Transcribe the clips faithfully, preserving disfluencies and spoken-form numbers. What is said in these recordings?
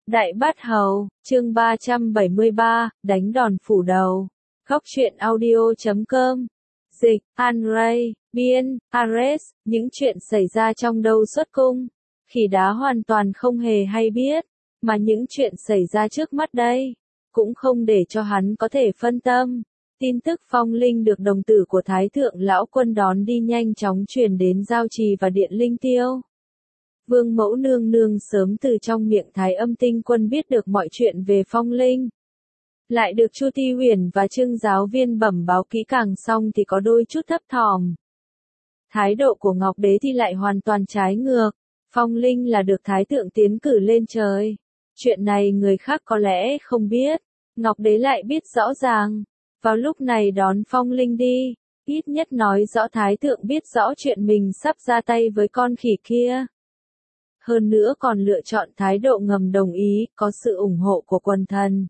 Đại Bát Hầu, chương ba trăm bảy mươi ba, đánh đòn phủ đầu. Góc truyện audio chấm com. Dịch, An-ray, biên, Ares, những chuyện xảy ra trong Đâu Xuất Cung. Khỉ Đá hoàn toàn không hề hay biết, mà những chuyện xảy ra trước mắt đây, cũng không để cho hắn có thể phân tâm. Tin tức Phong Linh được đồng tử của Thái Thượng Lão Quân đón đi nhanh chóng truyền đến Giao Trì và Điện Linh Tiêu. Vương Mẫu Nương Nương sớm từ trong miệng Thái Âm Tinh Quân biết được mọi chuyện về Phong Linh. Lại được Chu Ti Huyền và Trương giáo viên bẩm báo kỹ càng xong thì có đôi chút thấp thỏm. Thái độ của Ngọc Đế thì lại hoàn toàn trái ngược. Phong Linh là được Thái Thượng tiến cử lên trời. Chuyện này người khác có lẽ không biết, Ngọc Đế lại biết rõ ràng. Vào lúc này đón Phong Linh đi, ít nhất nói rõ Thái Thượng biết rõ chuyện mình sắp ra tay với con khỉ kia. Hơn nữa còn lựa chọn thái độ ngầm đồng ý, có sự ủng hộ của quần thần.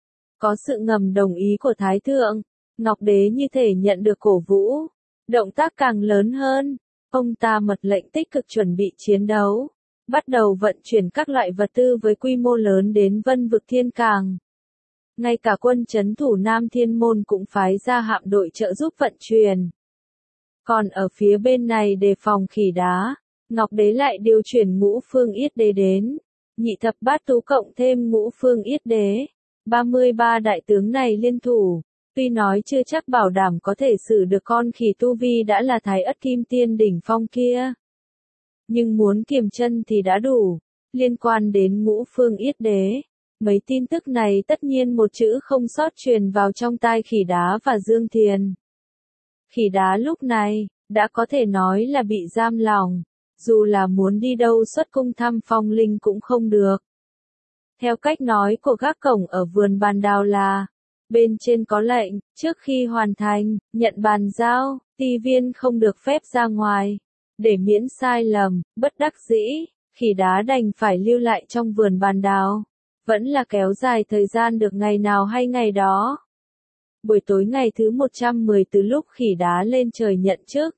Có sự ngầm đồng ý của Thái Thượng, Ngọc Đế như thể nhận được cổ vũ. Động tác càng lớn hơn, ông ta mật lệnh tích cực chuẩn bị chiến đấu. Bắt đầu vận chuyển các loại vật tư với quy mô lớn đến Vân Vực Thiên Càng. Ngay cả quân trấn thủ Nam Thiên Môn cũng phái ra hạm đội trợ giúp vận chuyển. Còn ở phía bên này đề phòng Khỉ Đá, Ngọc Đế lại điều chuyển Ngũ Phương Yết Đế đến. Nhị thập bát tú cộng thêm Ngũ Phương Yết Đế. ba mươi ba đại tướng này liên thủ, tuy nói chưa chắc bảo đảm có thể xử được con khỉ tu vi đã là Thái Ất Kim Tiên đỉnh phong kia. Nhưng muốn kiềm chân thì đã đủ. Liên quan đến Ngũ Phương Yết Đế, mấy tin tức này tất nhiên một chữ không sót truyền vào trong tai Khỉ Đá và Dương Thiền. Khỉ Đá lúc này, đã có thể nói là bị giam lòng. Dù là muốn đi đâu xuất cung thăm Phong Linh cũng không được. Theo cách nói của gác cổng ở vườn bàn đào là, bên trên có lệnh, trước khi hoàn thành, nhận bàn giao, ti viên không được phép ra ngoài. Để miễn sai lầm, bất đắc dĩ, Khỉ Đá đành phải lưu lại trong vườn bàn đào. Vẫn là kéo dài thời gian được ngày nào hay ngày đó. Buổi tối ngày thứ một trăm mười từ lúc Khỉ Đá lên trời nhận chức.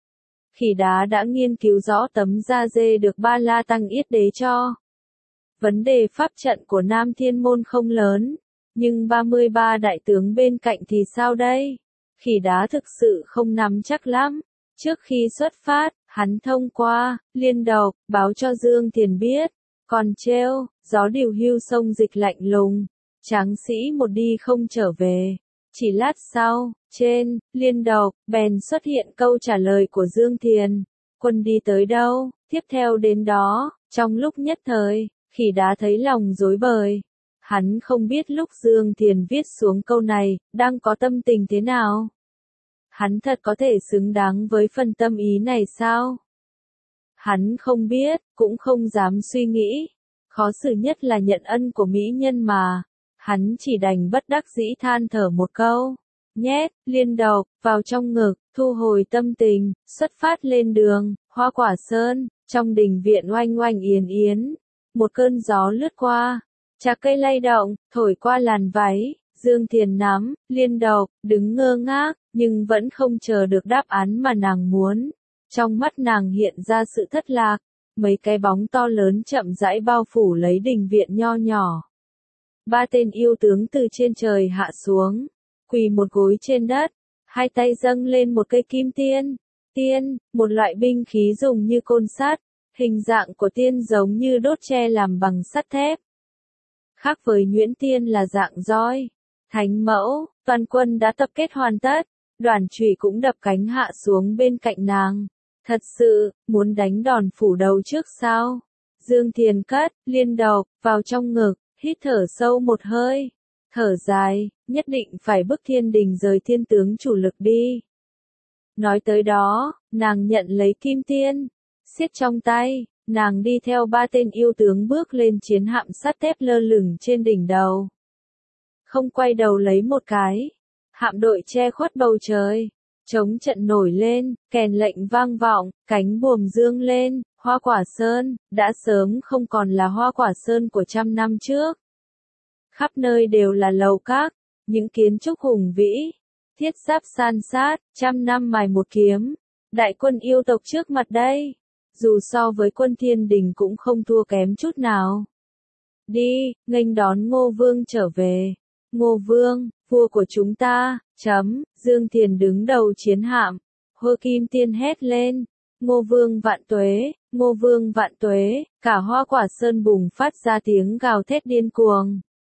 Khỉ Đá đã nghiên cứu rõ tấm da dê được Ba La Tăng Yết Đế cho. Vấn đề pháp trận của Nam Thiên Môn không lớn, nhưng ba mươi ba đại tướng bên cạnh thì sao đây? Khỉ Đá thực sự không nắm chắc lắm. Trước khi xuất phát, hắn thông qua, liên độc, báo cho Dương Thiền biết. Còn trêu, gió điều hưu sông Dịch lạnh lùng, tráng sĩ một đi không trở về. Chỉ lát sau, trên, liên độc, bèn xuất hiện câu trả lời của Dương Thiền. Quân đi tới đâu, tiếp theo đến đó. Trong lúc nhất thời, Khỉ Đá thấy lòng rối bời. Hắn không biết lúc Dương Thiền viết xuống câu này, đang có tâm tình thế nào. Hắn thật có thể xứng đáng với phần tâm ý này sao? Hắn không biết, cũng không dám suy nghĩ. Khó xử nhất là nhận ân của mỹ nhân mà. Hắn chỉ đành bất đắc dĩ than thở một câu. Nhét, liên độc, vào trong ngực, thu hồi tâm tình, xuất phát lên đường, Hoa Quả Sơn, trong đình viện oanh oanh yến yến. Một cơn gió lướt qua, chạc cây lay động, thổi qua làn váy, Dương Thiền nắm, liên độc, đứng ngơ ngác, nhưng vẫn không chờ được đáp án mà nàng muốn. Trong mắt nàng hiện ra sự thất lạc, mấy cái bóng to lớn chậm rãi bao phủ lấy đình viện nho nhỏ. Ba tên yêu tướng từ trên trời hạ xuống, quỳ một gối trên đất, hai tay dâng lên một cây kim tiên. Tiên, một loại binh khí dùng như côn sắt, hình dạng của tiên giống như đốt tre làm bằng sắt thép. Khác với nhuyễn tiên là dạng roi. Thánh mẫu, toàn quân đã tập kết hoàn tất, Đoản Chủy cũng đập cánh hạ xuống bên cạnh nàng. Thật sự, muốn đánh đòn phủ đầu trước sao? Dương Thiền cất, liên độc, vào trong ngực, hít thở sâu một hơi. Thở dài, nhất định phải bức Thiên Đình rời thiên tướng chủ lực đi. Nói tới đó, nàng nhận lấy kim tiên, siết trong tay, nàng đi theo ba tên yêu tướng bước lên chiến hạm sắt thép lơ lửng trên đỉnh đầu. Không quay đầu lấy một cái, hạm đội che khuất bầu trời, chống trận nổi lên, kèn lệnh vang vọng, cánh buồm dương lên, Hoa Quả Sơn, đã sớm không còn là Hoa Quả Sơn của trăm năm trước. Khắp nơi đều là lầu các, những kiến trúc hùng vĩ, thiết giáp san sát, trăm năm mài một kiếm. Đại quân yêu tộc trước mặt đây, dù so với quân Thiên Đình cũng không thua kém chút nào. đi, nghênh đón Ngô Vương trở về. Ngô Vương, vua của chúng ta, chấm, Dương Thiền đứng đầu chiến hạm. Hô Kim Tiên hét lên, Ngô Vương vạn tuế, Ngô Vương vạn tuế, cả Hoa Quả Sơn bùng phát ra tiếng gào thét điên cuồng.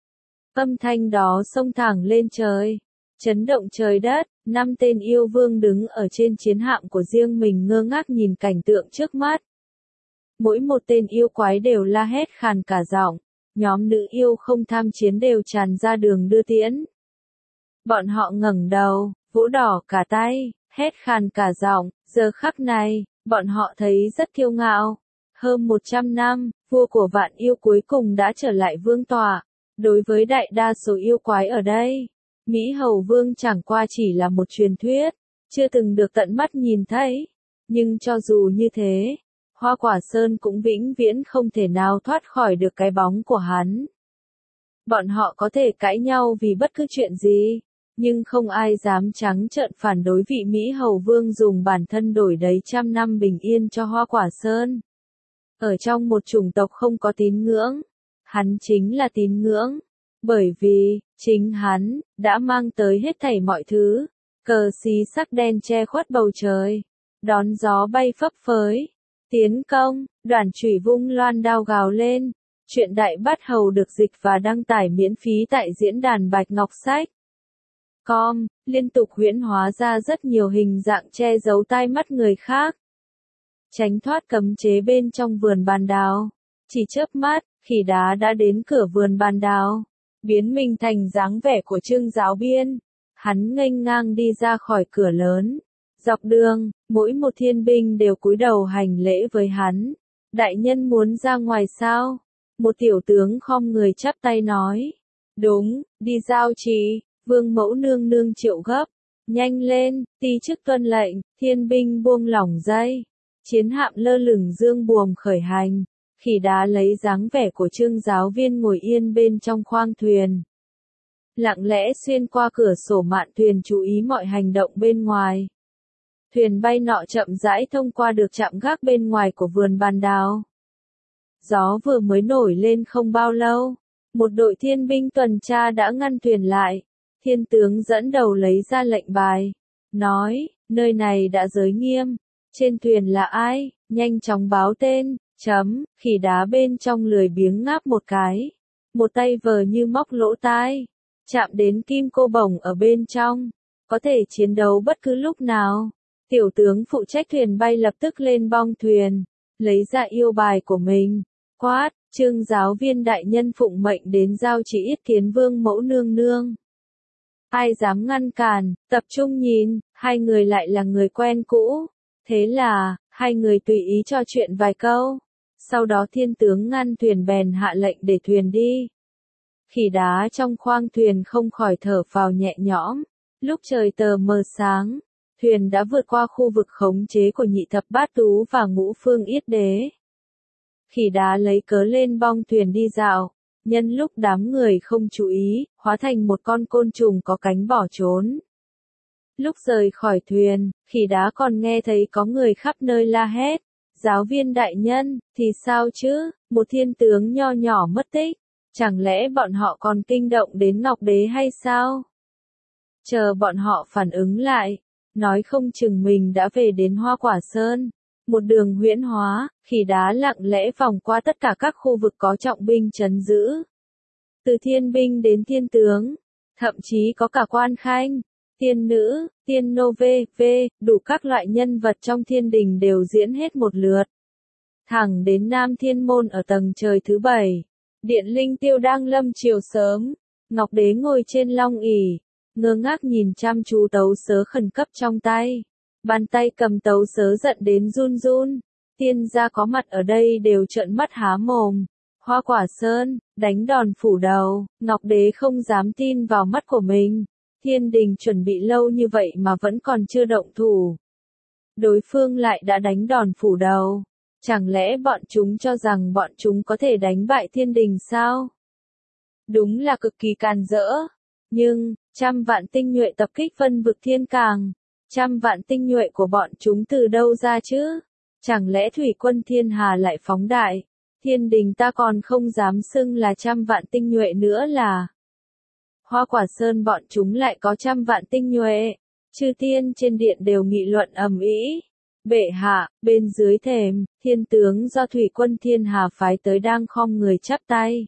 Âm thanh đó xông thẳng lên trời, chấn động trời đất, năm tên yêu vương đứng ở trên chiến hạm của riêng mình ngơ ngác nhìn cảnh tượng trước mắt. Mỗi một tên yêu quái đều la hét khàn cả giọng, nhóm nữ yêu không tham chiến đều tràn ra đường đưa tiễn. Bọn họ ngẩng đầu, vỗ đỏ cả tay, hét khàn cả giọng, giờ khắc này, bọn họ thấy rất kiêu ngạo. Hơn một trăm năm, vua của vạn yêu cuối cùng đã trở lại vương tọa. Đối với đại đa số yêu quái ở đây, Mỹ Hầu Vương chẳng qua chỉ là một truyền thuyết, chưa từng được tận mắt nhìn thấy. Nhưng cho dù như thế, Hoa Quả Sơn cũng vĩnh viễn không thể nào thoát khỏi được cái bóng của hắn. Bọn họ có thể cãi nhau vì bất cứ chuyện gì, nhưng không ai dám trắng trợn phản đối vị Mỹ Hầu Vương dùng bản thân đổi đấy trăm năm bình yên cho Hoa Quả Sơn. Ở trong một chủng tộc không có tín ngưỡng, hắn chính là tín ngưỡng, bởi vì, chính hắn, đã mang tới hết thảy mọi thứ, cờ xí sắc đen che khuất bầu trời, đón gió bay phấp phới, tiến công, đoàn chủy vung loan đao gào lên, chuyện Đại Bát Hầu được dịch và đăng tải miễn phí tại diễn đàn Bạch Ngọc Sách. Com, liên tục huyễn hóa ra rất nhiều hình dạng che giấu tai mắt người khác. Tránh thoát cấm chế bên trong vườn bàn đào, chỉ chớp mắt, khỉ đá đã đến cửa vườn bàn đào, biến mình thành dáng vẻ của Trương Giáo Biên. Hắn nghênh ngang đi ra khỏi cửa lớn. Dọc đường, mỗi một thiên binh đều cúi đầu hành lễ với hắn. Đại nhân muốn ra ngoài sao? Một tiểu tướng khom người chắp tay nói. Đúng, đi giao trì, vương mẫu nương nương triệu gấp. Nhanh lên, ti chức tuân lệnh, thiên binh buông lỏng dây. Chiến hạm lơ lửng dương buồm khởi hành. Khỉ đá lấy dáng vẻ của Trương Giáo Viên ngồi yên bên trong khoang thuyền. Lặng lẽ xuyên qua cửa sổ mạn thuyền chú ý mọi hành động bên ngoài. Thuyền bay nọ chậm rãi thông qua được trạm gác bên ngoài của vườn bàn đào. Gió vừa mới nổi lên không bao lâu, một đội thiên binh tuần tra đã ngăn thuyền lại. Thiên tướng dẫn đầu lấy ra lệnh bài, nói, nơi này đã giới nghiêm, trên thuyền là ai, nhanh chóng báo tên, chấm, khỉ đá bên trong lười biếng ngáp một cái, một tay vờ như móc lỗ tai, chạm đến kim cô bổng ở bên trong, có thể chiến đấu bất cứ lúc nào. Tiểu tướng phụ trách thuyền bay lập tức lên bong thuyền, lấy ra yêu bài của mình, quát, Trương Giáo Viên đại nhân phụng mệnh đến giao chỉ yết kiến vương mẫu nương nương. Ai dám ngăn cản, tập trung nhìn, hai người lại là người quen cũ. Thế là, hai người tùy ý trò chuyện vài câu. Sau đó thiên tướng ngăn thuyền bèn hạ lệnh để thuyền đi. Khỉ đá trong khoang thuyền không khỏi thở phào nhẹ nhõm. Lúc trời tờ mờ sáng, thuyền đã vượt qua khu vực khống chế của nhị thập bát tú và ngũ phương yết đế. Khỉ đá lấy cớ lên bong thuyền đi dạo. Nhân lúc đám người không chú ý, hóa thành một con côn trùng có cánh bỏ trốn. Lúc rời khỏi thuyền, khỉ đá còn nghe thấy có người khắp nơi la hét. Giáo viên đại nhân, thì sao chứ, một thiên tướng nho nhỏ mất tích. Chẳng lẽ bọn họ còn kinh động đến Ngọc Đế hay sao? Chờ bọn họ phản ứng lại, nói không chừng mình đã về đến Hoa Quả Sơn. Một đường huyễn hóa, khỉ đá lặng lẽ vòng qua tất cả các khu vực có trọng binh trấn giữ. Từ thiên binh đến thiên tướng, thậm chí có cả quan khanh, tiên nữ, tiên nô vê vê, đủ các loại nhân vật trong thiên đình đều diễn hết một lượt. Thẳng đến Nam Thiên Môn ở tầng trời thứ bảy, Điện Linh Tiêu đang lâm chiều sớm, Ngọc Đế ngồi trên long ỷ, ngơ ngác nhìn chăm chú tấu sớ khẩn cấp trong tay. Bàn tay cầm tấu sớ giận đến run run, tiên gia có mặt ở đây đều trợn mắt há mồm. Hoa Quả Sơn, đánh đòn phủ đầu, Ngọc Đế không dám tin vào mắt của mình. Thiên đình chuẩn bị lâu như vậy mà vẫn còn chưa động thủ. Đối phương lại đã đánh đòn phủ đầu. Chẳng lẽ bọn chúng cho rằng bọn chúng có thể đánh bại thiên đình sao? Đúng là cực kỳ càn rỡ. Nhưng, trăm vạn tinh nhuệ tập kích vân vực thiên càng. Trăm vạn tinh nhuệ của bọn chúng từ đâu ra chứ? Chẳng lẽ thủy quân thiên hà lại phóng đại? thiên đình ta còn không dám xưng là trăm vạn tinh nhuệ nữa là. Hoa Quả Sơn bọn chúng lại có trăm vạn tinh nhuệ. Chư tiên trên điện đều nghị luận ầm ĩ. Bệ hạ, bên dưới thềm, thiên tướng do Thủy Quân Thiên Hà phái tới đang khom người chắp tay.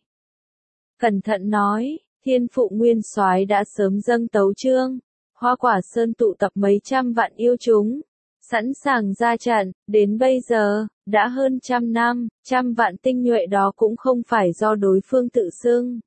Cẩn thận nói, thiên phụ nguyên soái đã sớm dâng tấu chương. Hoa Quả Sơn tụ tập mấy trăm vạn yêu chúng, sẵn sàng ra trận, đến bây giờ, đã hơn trăm năm, trăm vạn tinh nhuệ đó cũng không phải do đối phương tự xưng,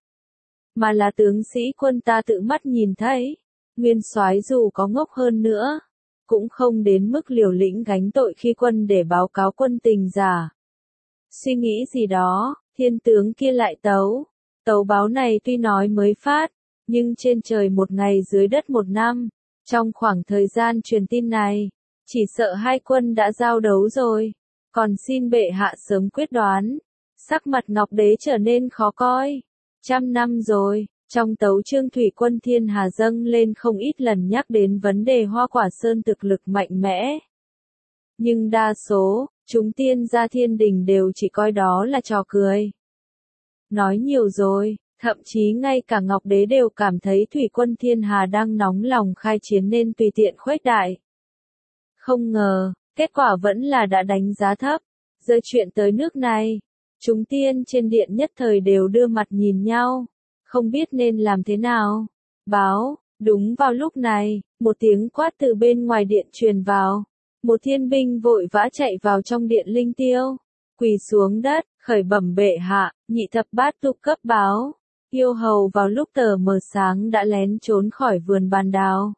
mà là tướng sĩ quân ta tự mắt nhìn thấy. Nguyên soái dù có ngốc hơn nữa, cũng không đến mức liều lĩnh gánh tội khi quân để báo cáo quân tình giả. Suy nghĩ gì đó, thiên tướng kia lại tấu. Tấu báo này tuy nói mới phát, nhưng trên trời một ngày dưới đất một năm. Trong khoảng thời gian truyền tin này, chỉ sợ hai quân đã giao đấu rồi. Còn xin bệ hạ sớm quyết đoán. Sắc mặt Ngọc Đế trở nên khó coi. Trăm năm rồi, trong tấu chương Thủy Quân Thiên Hà dâng lên không ít lần nhắc đến vấn đề Hoa Quả Sơn thực lực mạnh mẽ. Nhưng đa số, chúng tiên gia thiên đình đều chỉ coi đó là trò cười. Nói nhiều rồi, thậm chí ngay cả Ngọc Đế đều cảm thấy Thủy Quân Thiên Hà đang nóng lòng khai chiến nên tùy tiện khuếch đại. Không ngờ, kết quả vẫn là đã đánh giá thấp. Giờ chuyện tới nước này, chúng tiên trên điện nhất thời đều đưa mặt nhìn nhau, không biết nên làm thế nào. Báo, đúng vào lúc này, một tiếng quát từ bên ngoài điện truyền vào. Một thiên binh vội vã chạy vào trong điện linh tiêu, quỳ xuống đất, khởi bẩm bệ hạ, nhị thập bát tục cấp báo. Yêu hầu vào lúc tờ mờ sáng đã lén trốn khỏi vườn bàn đào.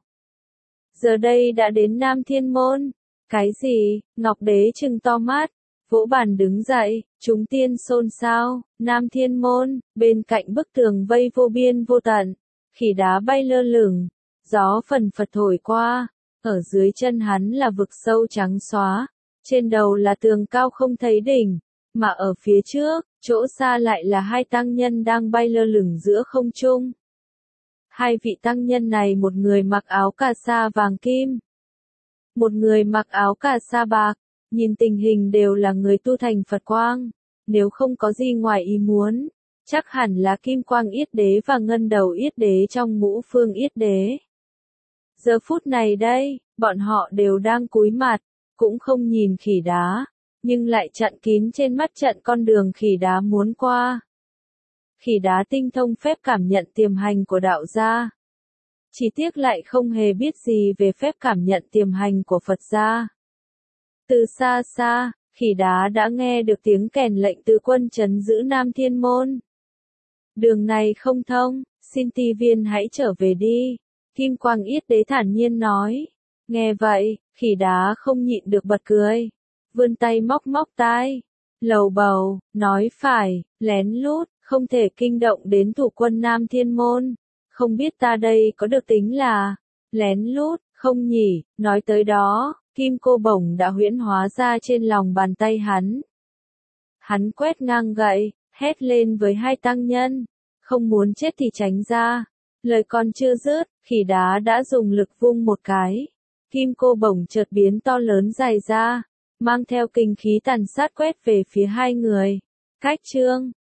Giờ đây đã đến Nam Thiên Môn. Cái gì? Ngọc Đế trừng to mắt, vỗ bàn đứng dậy, chúng tiên xôn xao. Nam Thiên Môn, bên cạnh bức tường vây vô biên vô tận, khỉ đá bay lơ lửng, gió phần phật thổi qua, ở dưới chân hắn là vực sâu trắng xóa, trên đầu là tường cao không thấy đỉnh, mà ở phía trước, chỗ xa lại là hai tăng nhân đang bay lơ lửng giữa không trung. Hai vị tăng nhân này, một người mặc áo cà sa vàng kim, một người mặc áo cà sa bạc, nhìn tình hình đều là người tu thành Phật quang, nếu không có gì ngoài ý muốn, chắc hẳn là Kim Quang Yết Đế và Ngân Đầu Yết Đế trong Ngũ Phương Yết Đế. Giờ phút này đây, bọn họ đều đang cúi mặt, cũng không nhìn khỉ đá, nhưng lại chặn kín trên mắt trận con đường khỉ đá muốn qua. Khỉ đá tinh thông phép cảm nhận tiềm hành của đạo gia. Chỉ tiếc lại không hề biết gì về phép cảm nhận tiềm hành của Phật gia. Từ xa xa, khỉ đá đã nghe được tiếng kèn lệnh từ quân trấn giữ Nam Thiên Môn. Đường này không thông, xin ti viên hãy trở về đi. Kim Quang Yết Đế thản nhiên nói. Nghe vậy, khỉ đá không nhịn được bật cười. Vươn tay móc móc tai. Lầu bầu, nói phải, lén lút, không thể kinh động đến thủ quân Nam Thiên Môn. Không biết ta đây có được tính là lén lút, không nhỉ? Nói tới đó, kim cô bổng đã huyễn hóa ra trên lòng bàn tay hắn. Hắn quét ngang gậy, hét lên với hai tăng nhân. Không muốn chết thì tránh ra. Lời còn chưa dứt, khỉ đá đã dùng lực vung một cái. Kim cô bổng chợt biến to lớn dài ra, mang theo kinh khí tàn sát quét về phía hai người. Cách chương